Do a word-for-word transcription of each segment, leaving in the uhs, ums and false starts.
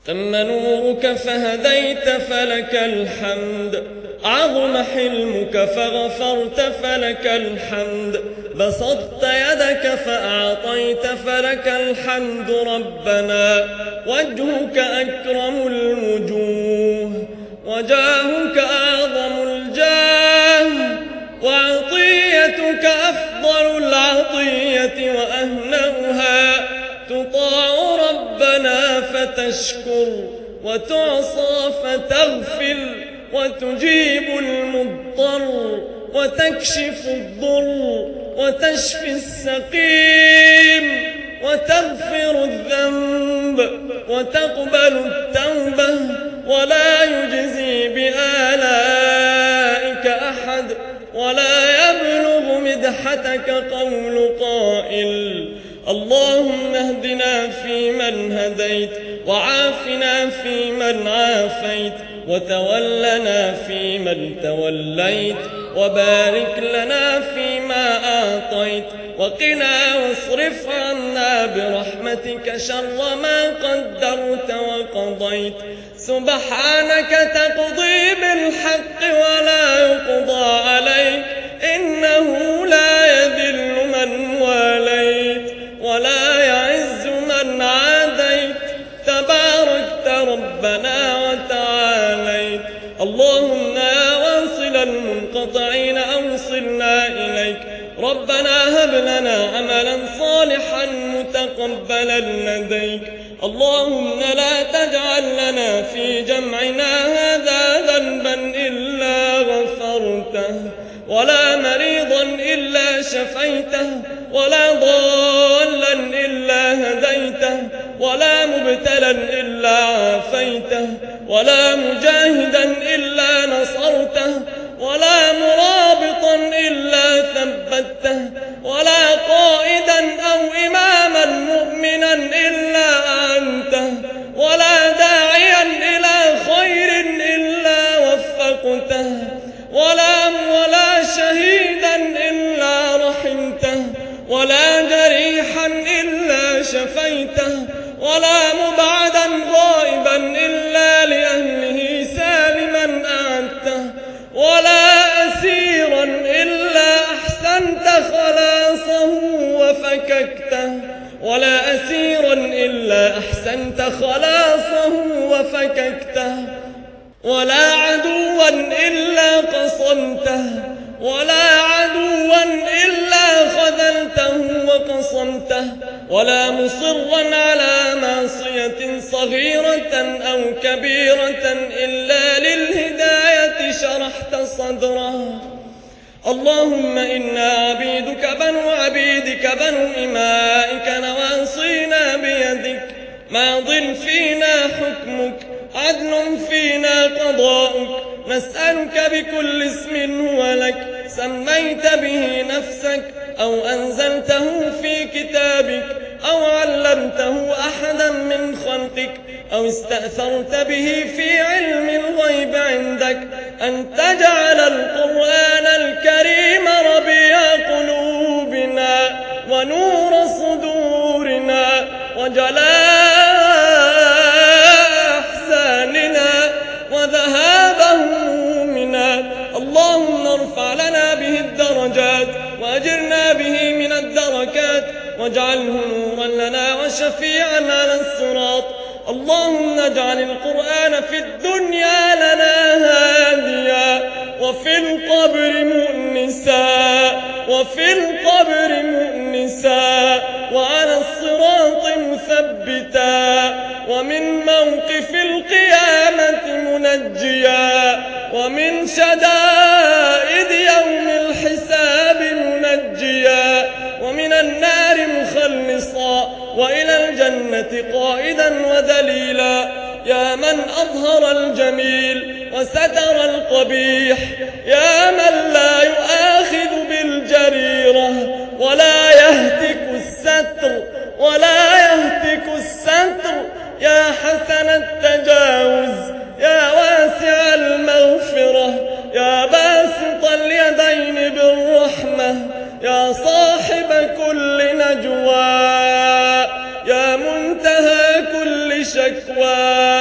تم نورك فهديت فلك الحمد، عظم حلمك فغفرت فلك الحمد، بسطت يدك فأعطيت فلك الحمد ربنا، وجهك أكرم الوجوه وجاهك أعظم الجاه، وعطيتك أفضل العطية وأهنأها، تطاع ربنا فتشكر وتعصى فتغفر، وتجيب المضطر وتكشف الضر وتشفي السقيم وتغفر الذنب وتقبل التوبة، ولا يجزي بآلائك أحد، ولا يبلغ مدحتك قول قائل. اللهم اهدنا فيمن هديت، وعافنا فيمن عافيت، وتولنا فيمن توليت، وبارك لنا فيما أعطيت، وقنا واصرف عنا برحمتك شر ما قدرت وقضيت. سبحانك تقضي بالحق ولا يقضى عليك، إنه لا يذل من واليت ولا يعز من عاديت، تباركت ربنا وتعاليت. اللهم يا واصل المنقطعين أوصلنا إليك، ربنا هب لنا عملا صالحا متقبلا لديك. اللهم لا تجعل لنا في جمعنا هذا ذنبا إلا غفرته، ولا مريضا إلا شفيته، ولا ضالا إلا هديته، ولا مبتلا إلا عافيته، ولا مجاهدا إلا نصرته، ولا مرابطا إلا ثبته، ولا قائدا أو إماما مؤمنا إلا أعنته، ولا داعيا إلى خير إلا وفقته، ولا ولا شهيدا إلا رحمته، ولا جريحا إلا شفيته، ولا مبعدا غائبا إلا لأهله سالما أعدته، ولا أسيرا إلا أحسنت خلاصه وفككته، ولا أسيرا إلا أحسنت خلاصه وفككته، ولا عدوا إلا قصمته، ولا عدوا إلا خذلته وقصمته، ولا مصرا على معصية صغيرة أو كبيرة إلا للهداية شرحت صدره. اللهم إنا عبيدك بنو عبيدك بنو إمائك، نواصينا بيدك، ماض فينا حكمك، عدل فينا قضاؤك، نسألك بكل اسم هو لك سميت به نفسك، أو أنزلته في كتابك، أو علمته أحدا من خلقك، أو استأثرت به في علم الغيب عندك، أن تجعل القرآن الكريم ربيع قلوبنا ونور صدورنا وجلاء أحزاننا وذهاب همومنا. اللهم ارفع لنا به الدرجات وأجرنا به من الدركات، واجعله نورا لنا وشفيعا على الصراط. اللهم اجعل القرآن في الدنيا لنا هاديا، وفي القبر مؤنسا، وفي القبر مؤنسا، وعلى الصراط مثبتا، ومن موقف القيامة منجيا، ومن شدائد يوم الحساب منجيا، ومن النار مخلصا، وإلى الجنة قائدا وذليلا. يا من أظهر الجميل وستر القبيح، يا من لا يؤاخذ بالجريرة ولا يهتك الستر ولا يهتك الستر، يا حسن التجاوز، يا واسع المغفرة، يا باسط اليدين بالرحمة، يا صاحب كل نجوى، يا منتهى كل شكوى.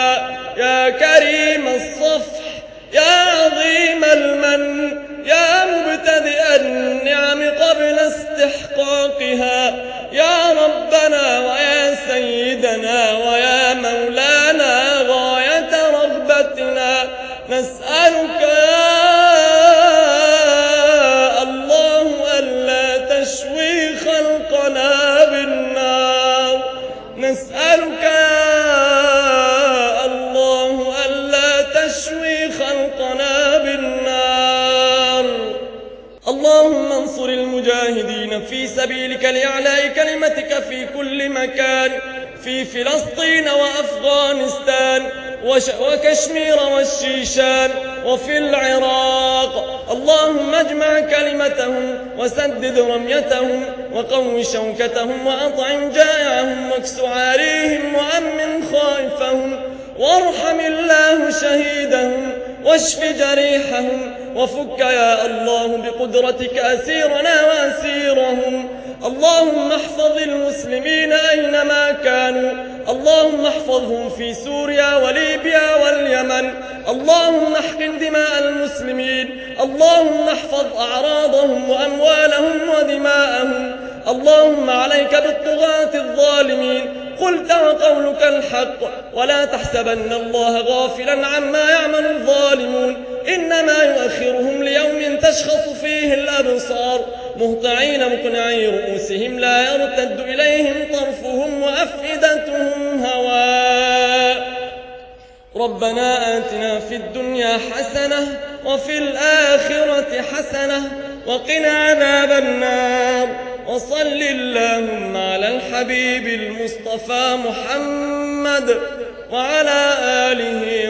المقاتلين في سبيلك لإعلاء كلمتك في كل مكان، في فلسطين وأفغانستان وكشمير والشيشان وفي العراق. اللهم اجمع كلمتهم وسدد رميتهم وقو شوكتهم وأطعم جائعهم واكس عاريهم وأمن خائفهم، وارحم الله شهيدهم واشف جريحهم، وفك يا الله بقدرتك أسيرنا وأسيرهم. اللهم احفظ المسلمين أينما كانوا، اللهم احفظهم في سوريا وليبيا واليمن، اللهم احقن دماء المسلمين، اللهم احفظ أعراضهم وأموالهم ودماءهم. اللهم عليك بالطغاة الظالمين، قلت وقولك الحق، ولا تحسبن الله غافلا عما يعمل الظالمون، إنما يؤخرهم ليوم تشخص فيه الأبصار، مهطعين مقنعي رؤوسهم لا يرتد إليهم طرفهم وأفئدتهم هواء. ربنا آتنا في الدنيا حسنة وفي الآخرة حسنة وقنا عذاب النار. وصل اللهم على الحبيب المصطفى محمد وعلى آله